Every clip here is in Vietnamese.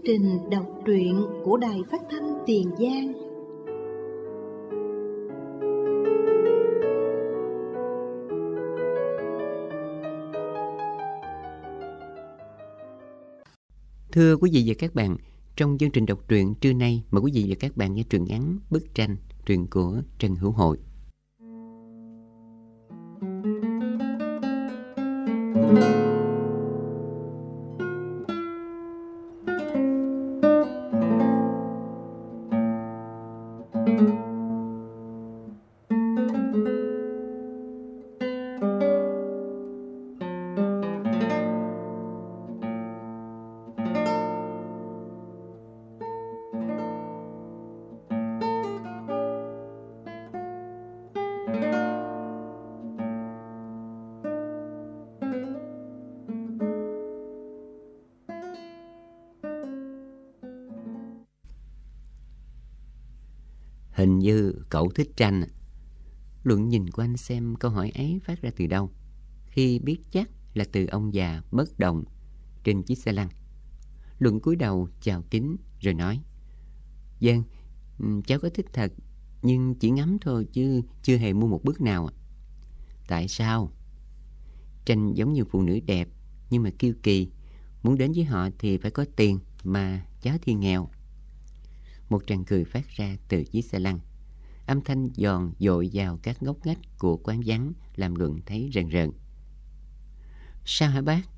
trình đọc truyện của Đài Phát thanh Tiền Giang. Thưa quý vị và các bạn, trong chương trình đọc truyện trưa nay, mời quý vị và các bạn nghe truyện ngắn Bức tranh, truyện của Trần Hữu Hội. Hình như cậu thích tranh. Luận nhìn quanh xem câu hỏi ấy phát ra từ đâu, khi biết chắc là từ ông già bất động trên chiếc xe lăn. Luận cúi đầu chào kính rồi nói: "Vâng, cháu có thích thật, nhưng chỉ ngắm thôi chứ chưa hề mua một bức nào." "Tại sao?" "Tranh giống như phụ nữ đẹp nhưng mà kiêu kỳ, muốn đến với họ thì phải có tiền, mà cháu thì nghèo." Một tràng cười phát ra từ chiếc xe lăn. Âm thanh giòn dội vào các ngóc ngách của quán vắng, làm Luận thấy rờn rợn. "Sao hả bác?"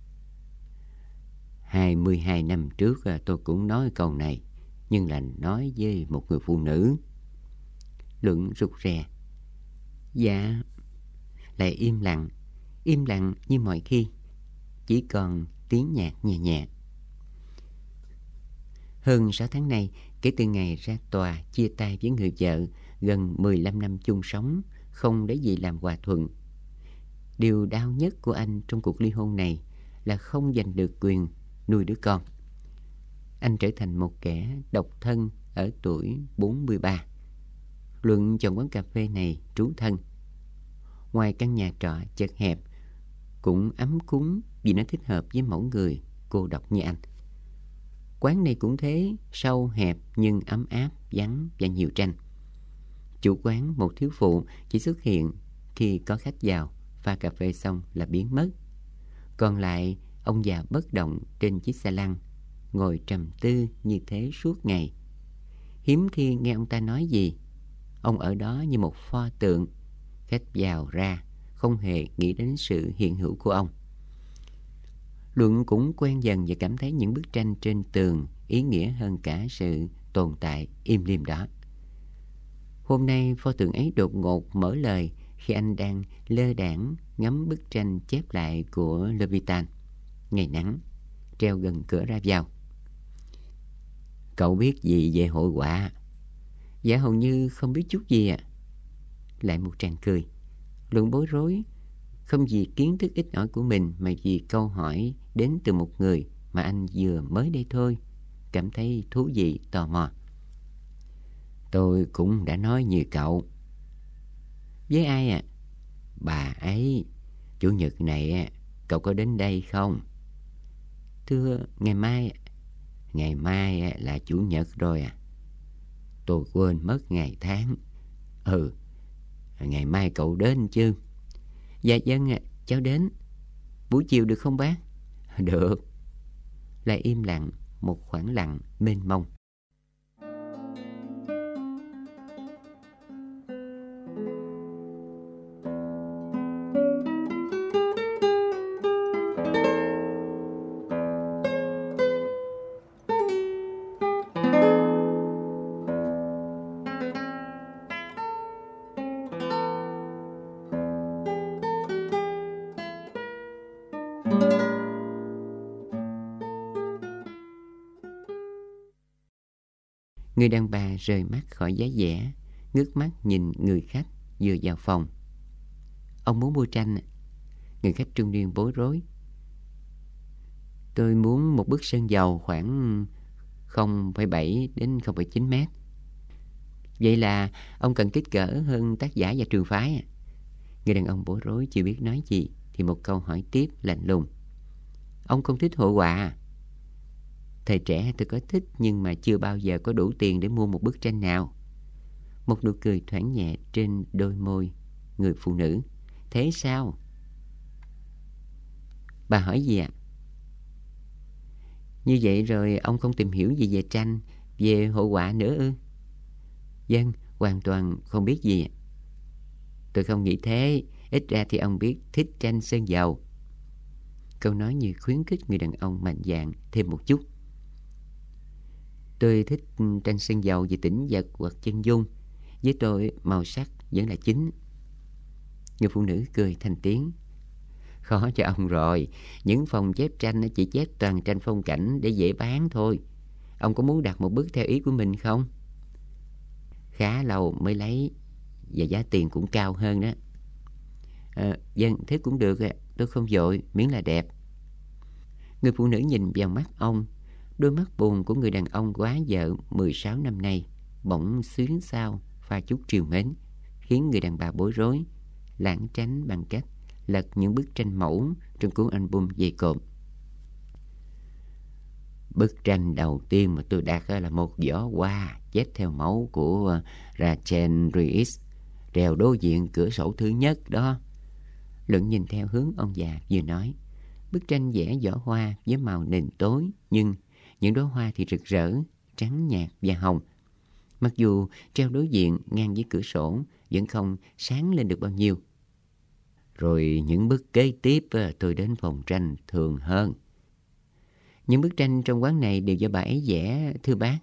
22 năm trước tôi cũng nói câu này, nhưng là nói với một người phụ nữ." Luận rụt rè. "Dạ." Lại im lặng như mọi khi, chỉ còn tiếng nhạc nhẹ nhẹ. Hơn 6 tháng nay, kể từ ngày ra tòa chia tay với người vợ gần 15 năm chung sống, không lấy gì làm hòa thuận. Điều đau nhất của anh trong cuộc ly hôn này là không giành được quyền nuôi đứa con. Anh trở thành một kẻ độc thân ở tuổi 43. Luận chọn quán cà phê này trú thân. Ngoài căn nhà trọ chật hẹp, cũng ấm cúng vì nó thích hợp với mẫu người cô độc như anh. Quán này cũng thế, sâu hẹp nhưng ấm áp, vắng và nhiều tranh. Chủ quán, một thiếu phụ, chỉ xuất hiện khi có khách vào, pha cà phê xong là biến mất. Còn lại, ông già bất động trên chiếc xe lăn, ngồi trầm tư như thế suốt ngày. Hiếm khi nghe ông ta nói gì. Ông ở đó như một pho tượng, khách vào ra, không hề nghĩ đến sự hiện hữu của ông. Luận cũng quen dần và cảm thấy những bức tranh trên tường ý nghĩa hơn cả sự tồn tại im lìm đó. Hôm nay pho tượng ấy đột ngột mở lời khi anh đang lơ đãng ngắm bức tranh chép lại của Le Vitan, Ngày nắng, treo gần cửa ra vào. "Cậu biết gì về hội họa?" "Dạ hầu như không biết chút gì ạ." Lại một tràng cười. Luận bối rối, không vì kiến thức ít ỏi của mình mà vì câu hỏi đến từ một người mà anh vừa mới đây thôi, cảm thấy thú vị, tò mò. "Tôi cũng đã nói như cậu." "Với ai ạ?" "Bà ấy. Chủ nhật này cậu có đến đây không?" "Thưa, ngày mai." "Ngày mai là chủ nhật rồi à?" "Tôi quên mất ngày tháng." Ngày mai cậu đến chứ?" "Dạ vâng ạ, cháu đến. Buổi chiều được không bác?" "Được." Lại im lặng, một khoảng lặng mênh mông. Người đàn bà rời mắt khỏi giá vẽ, ngước mắt nhìn người khách vừa vào phòng. "Ông muốn mua tranh?" Người khách trung niên bối rối. "Tôi muốn một bức sơn dầu khoảng 0,7 đến 0,9 mét." "Vậy là ông cần kích cỡ hơn tác giả và trường phái." Người đàn ông bối rối chưa biết nói gì thì một câu hỏi tiếp lạnh lùng: "Ông không thích hội họa à?" Thời trẻ tôi có thích nhưng mà chưa bao giờ có đủ tiền để mua một bức tranh nào. Một nụ cười thoảng nhẹ trên đôi môi người phụ nữ. Thế sao? Bà hỏi gì ạ? Như vậy rồi ông không tìm hiểu gì về tranh, về hội họa nữa ư? Vâng, hoàn toàn không biết gì. Tôi không nghĩ thế. Ít ra thì ông biết thích tranh sơn dầu. Câu nói như khuyến khích người đàn ông mạnh dạn thêm một chút. Tôi thích tranh sơn dầu về tĩnh vật hoặc chân dung. Với tôi màu sắc vẫn là chính. Người phụ nữ cười thành tiếng. Khó cho ông rồi. Những phòng chép tranh chỉ chép toàn tranh phong cảnh để dễ bán thôi. Ông có muốn đặt một bức theo ý của mình không? Khá lâu mới lấy, và giá tiền cũng cao hơn đó. Vâng, thế cũng được. Tôi không vội, miễn là đẹp. Người phụ nữ nhìn vào mắt ông. Đôi mắt buồn của người đàn ông quá vợ 16 năm nay bỗng xuyến xao pha chút trìu mến, khiến người đàn bà bối rối, lảng tránh bằng cách lật những bức tranh mẫu trong cuốn album dày cộm. Bức tranh đầu tiên mà tôi đặt là một giỏ hoa chép theo mẫu của Rachel Ries, treo đối diện cửa sổ thứ nhất đó. Luận nhìn theo hướng ông già vừa nói. Bức tranh vẽ giỏ hoa với màu nền tối, nhưng những đóa hoa thì rực rỡ, trắng nhạt và hồng. Mặc dù treo đối diện ngang với cửa sổ vẫn không sáng lên được bao nhiêu. Rồi những bức kế tiếp tôi đến phòng tranh thường hơn. Những bức tranh trong quán này đều do bà ấy vẽ, thưa bác.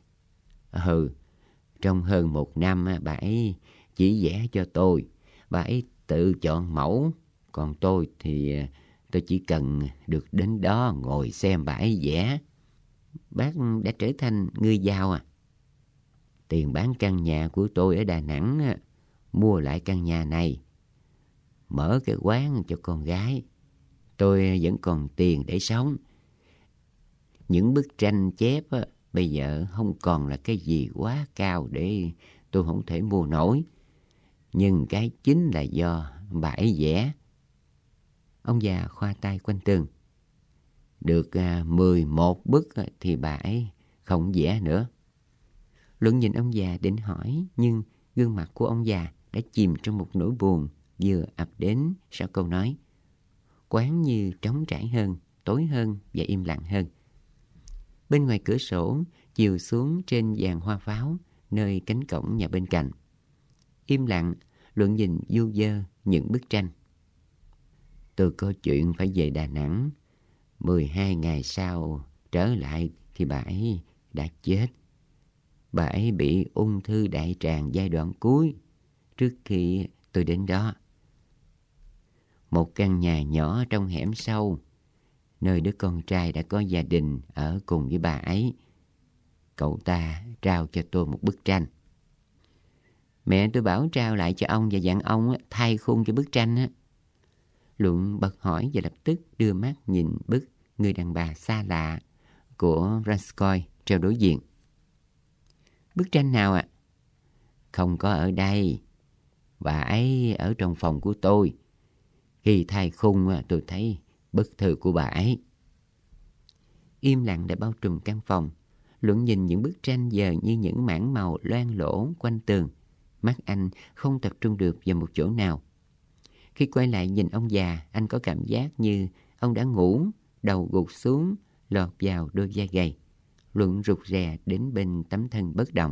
Trong hơn 1 năm bà ấy chỉ vẽ cho tôi. Bà ấy tự chọn mẫu. Còn tôi thì tôi chỉ cần được đến đó ngồi xem bà ấy vẽ. Bác đã trở thành người giàu à? Tiền bán căn nhà của tôi ở Đà Nẵng, mua lại căn nhà này, mở cái quán cho con gái. Tôi vẫn còn tiền để sống. Những bức tranh chép bây giờ không còn là cái gì quá cao để tôi không thể mua nổi. Nhưng cái chính là do bà ấy vẽ. Ông già khoa tay quanh tường. Được 11 bức thì bà ấy không vẽ nữa. Luận nhìn ông già định hỏi, nhưng gương mặt của ông già đã chìm trong một nỗi buồn vừa ập đến sau câu nói. Quán như trống trải hơn, tối hơn và im lặng hơn. Bên ngoài cửa sổ, chiều xuống trên dàn hoa pháo, nơi cánh cổng nhà bên cạnh. Im lặng, Luận nhìn du dơ những bức tranh. Tôi có chuyện phải về Đà Nẵng. 12 ngày sau trở lại thì bà ấy đã chết. Bà ấy bị ung thư đại tràng giai đoạn cuối trước khi tôi đến đó. Một căn nhà nhỏ trong hẻm sâu, nơi đứa con trai đã có gia đình ở cùng với bà ấy. Cậu ta trao cho tôi một bức tranh. Mẹ tôi bảo trao lại cho ông và dặn ông thay khung cho bức tranh. Luận bật hỏi và lập tức đưa mắt nhìn bức người đàn bà xa lạ của Raskoy treo đối diện. Bức tranh nào ạ? Không có ở đây. Bà ấy ở trong phòng của tôi. Khi thay khung tôi thấy bức thư của bà ấy. Im lặng đã bao trùm căn phòng. Luận nhìn những bức tranh giờ như những mảng màu loang lỗ quanh tường. Mắt anh không tập trung được vào một chỗ nào. Khi quay lại nhìn ông già, anh có cảm giác như ông đã ngủ, đầu gục xuống, lọt vào đôi vai gầy. Luận rụt rè đến bên tấm thân bất động.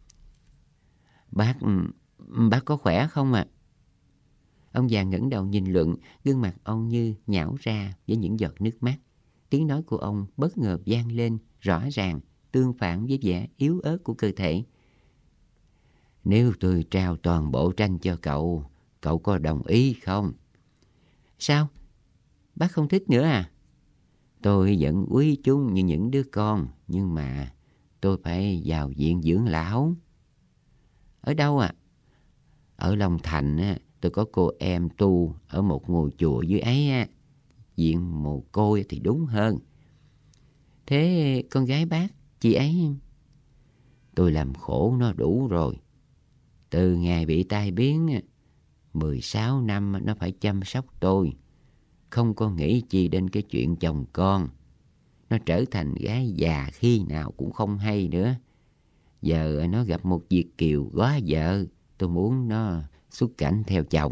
Bác có khỏe không ạ? Ông già ngẩng đầu nhìn Luận, gương mặt ông như nhão ra với những giọt nước mắt. Tiếng nói của ông bất ngờ vang lên, rõ ràng, tương phản với vẻ yếu ớt của cơ thể. Nếu tôi trao toàn bộ tranh cho cậu, cậu có đồng ý không? Sao? Bác không thích nữa à? Tôi vẫn quý chúng như những đứa con, nhưng mà tôi phải vào viện dưỡng lão. Ở đâu ạ? Ở Long Thành, tôi có cô em tu ở một ngôi chùa dưới ấy. Viện mồ côi thì đúng hơn. Thế con gái bác, chị ấy? Tôi làm khổ nó đủ rồi. Từ ngày bị tai biến, 16 năm nó phải chăm sóc tôi. Không có nghĩ chi đến cái chuyện chồng con. nó trở thành gái già khi nào cũng không hay nữa. Giờ nó gặp một Việt kiều góa vợ, tôi muốn nó xuất cảnh theo chồng.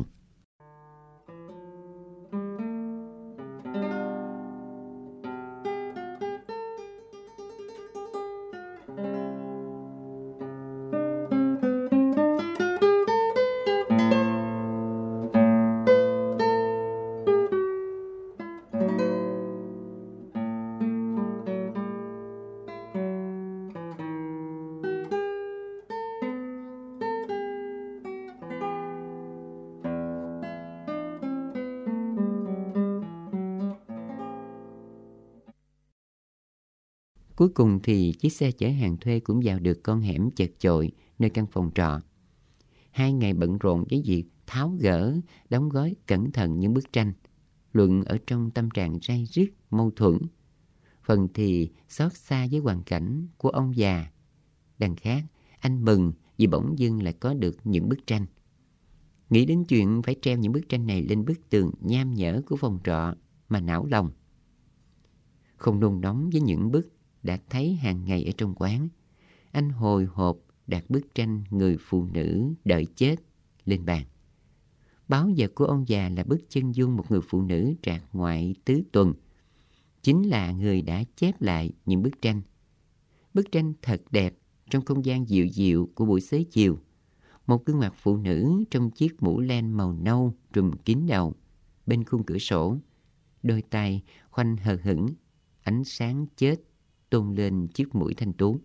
Cuối cùng thì chiếc xe chở hàng thuê cũng vào được con hẻm chật chội nơi căn phòng trọ. 2 ngày bận rộn với việc tháo gỡ, đóng gói cẩn thận những bức tranh. Luận ở trong tâm trạng ray rứt, mâu thuẫn. Phần thì xót xa với hoàn cảnh của ông già. Đằng khác, anh mừng vì bỗng dưng lại có được những bức tranh. Nghĩ đến chuyện phải treo những bức tranh này lên bức tường nham nhở của phòng trọ mà não lòng. Không nôn nóng với những bức đã thấy hàng ngày ở trong quán, anh hồi hộp đặt bức tranh người phụ nữ đợi chết lên bàn. Báo vật của ông già là bức chân dung một người phụ nữ trạc ngoại tứ tuần, chính là người đã chép lại những bức tranh. Bức tranh thật đẹp trong không gian dịu dịu của buổi xế chiều. Một gương mặt phụ nữ trong chiếc mũ len màu nâu trùm kín đầu, bên khung cửa sổ, đôi tay khoanh hờ hững, ánh sáng chết tôn lên chiếc mũi thanh tú.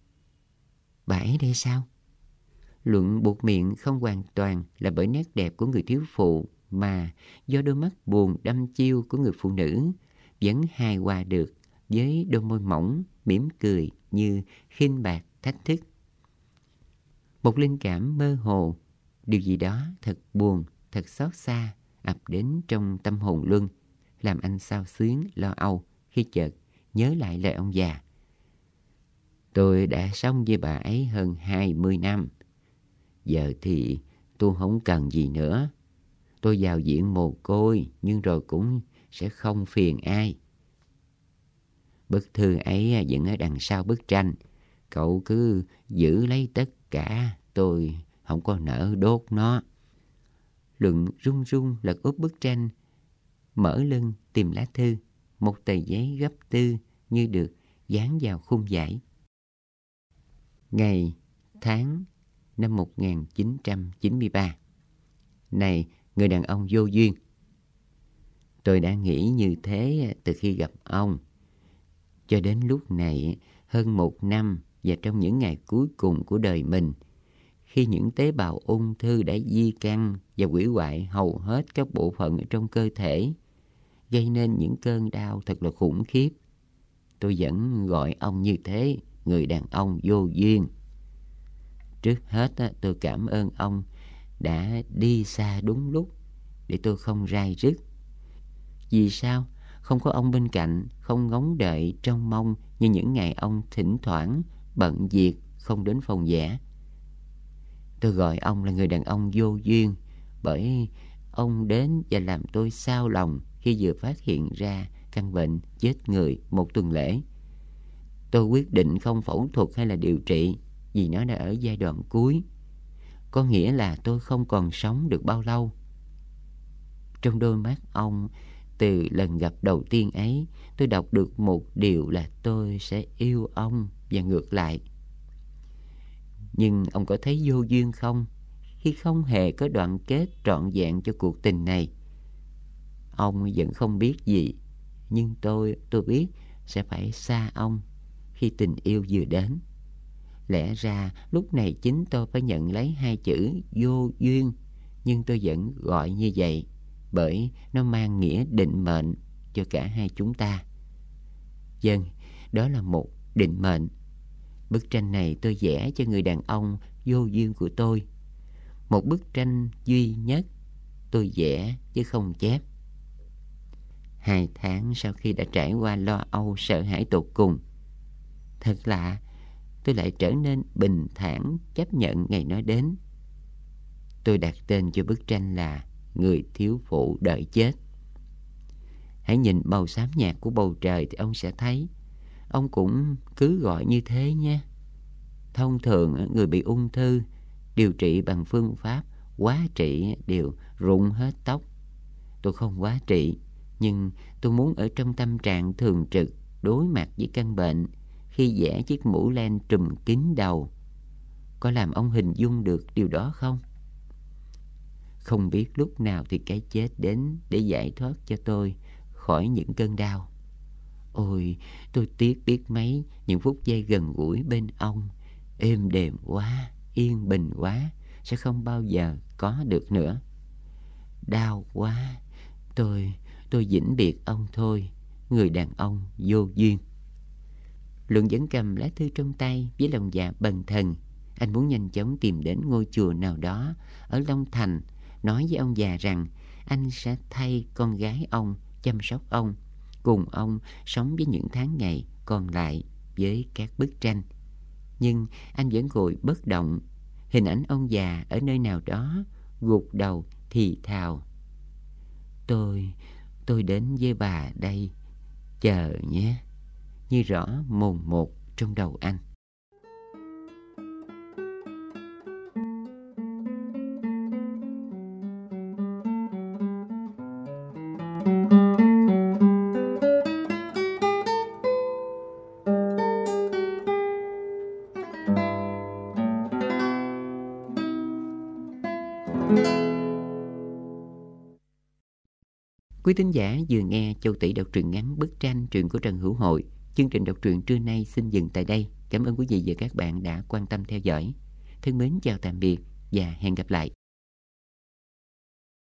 Bà ấy đây sao? Luận buộc miệng không hoàn toàn là bởi nét đẹp của người thiếu phụ, mà do đôi mắt buồn đăm chiêu của người phụ nữ vẫn hài hòa được với đôi môi mỏng mỉm cười như khinh bạc thách thức. Một linh cảm mơ hồ, điều gì đó thật buồn, thật xót xa ập đến trong tâm hồn Luân, làm anh xao xuyến lo âu khi chợt nhớ lại lời ông già. Tôi đã sống với bà ấy hơn 20 năm. Giờ thì tôi không cần gì nữa. Tôi vào diện mồ côi, nhưng rồi cũng sẽ không phiền ai. Bức thư ấy vẫn ở đằng sau bức tranh. Cậu cứ giữ lấy tất cả, tôi không có nỡ đốt nó. Luận run run lật úp bức tranh, mở lưng tìm lá thư. Một tờ giấy gấp tư như được dán vào khung vải. Ngày, tháng, năm 1993. Này, người đàn ông vô duyên. Tôi đã nghĩ như thế từ khi gặp ông. Cho đến lúc này, hơn 1 năm và trong những ngày cuối cùng của đời mình, khi những tế bào ung thư đã di căn và hủy hoại hầu hết các bộ phận ở trong cơ thể, gây nên những cơn đau thật là khủng khiếp, tôi vẫn gọi ông như thế, người đàn ông vô duyên. Trước hết tôi cảm ơn ông đã đi xa đúng lúc để tôi không rai rứt. Vì sao? Không có ông bên cạnh, không ngóng đợi trông mong như những ngày ông thỉnh thoảng bận việc không đến phòng vẽ. Tôi gọi ông là người đàn ông vô duyên bởi ông đến và làm tôi xao lòng khi vừa phát hiện ra căn bệnh chết người 1 tuần lễ. Tôi quyết định không phẫu thuật hay là điều trị vì nó đã ở giai đoạn cuối. Có nghĩa là tôi không còn sống được bao lâu. Trong đôi mắt ông, từ lần gặp đầu tiên ấy, tôi đọc được một điều là tôi sẽ yêu ông và ngược lại. Nhưng ông có thấy vô duyên không khi không hề có đoạn kết trọn vẹn cho cuộc tình này? Ông vẫn không biết gì, nhưng tôi biết sẽ phải xa ông khi tình yêu vừa đến. Lẽ ra lúc này chính tôi phải nhận lấy 2 chữ vô duyên, nhưng tôi vẫn gọi như vậy bởi nó mang nghĩa định mệnh cho cả hai chúng ta. Vâng, đó là một định mệnh. Bức tranh này tôi vẽ cho người đàn ông vô duyên của tôi. Một bức tranh duy nhất tôi vẽ chứ không chép. 2 tháng sau khi đã trải qua lo âu sợ hãi tột cùng, thật lạ, tôi lại trở nên bình thản chấp nhận ngày nó đến. Tôi đặt tên cho bức tranh là Người thiếu phụ đợi chết. Hãy nhìn màu xám nhạt của bầu trời thì ông sẽ thấy ông cũng cứ gọi như thế nhé. Thông thường người bị ung thư điều trị bằng phương pháp hóa trị đều rụng hết tóc. Tôi không hóa trị, nhưng tôi muốn ở trong tâm trạng thường trực đối mặt với căn bệnh khi vẽ chiếc mũ len trùm kín đầu. Có làm ông hình dung được điều đó không? Không biết lúc nào thì cái chết đến để giải thoát cho tôi khỏi những cơn đau. Ôi, tôi tiếc biết mấy những phút giây gần gũi bên ông, êm đềm quá, yên bình quá, sẽ không bao giờ có được nữa. Đau quá, tôi vĩnh biệt ông thôi, người đàn ông vô duyên. Luận vẫn cầm lá thư trong tay với lòng dạ bần thần. Anh muốn nhanh chóng tìm đến ngôi chùa nào đó ở Long Thành, nói với ông già rằng anh sẽ thay con gái ông chăm sóc ông, cùng ông sống với những tháng ngày còn lại với các bức tranh. Nhưng anh vẫn ngồi bất động, hình ảnh ông già ở nơi nào đó gục đầu thì thào: Tôi đến với bà đây, chờ nhé, như rõ mồn một trong đầu anh. Quý thính giả vừa nghe Châu Tỷ đọc truyện ngắn Bức tranh, truyện của Trần Hữu Hội. Chương trình đọc truyện trưa nay xin dừng tại đây. Cảm ơn quý vị và các bạn đã quan tâm theo dõi. Thân mến chào tạm biệt và hẹn gặp lại.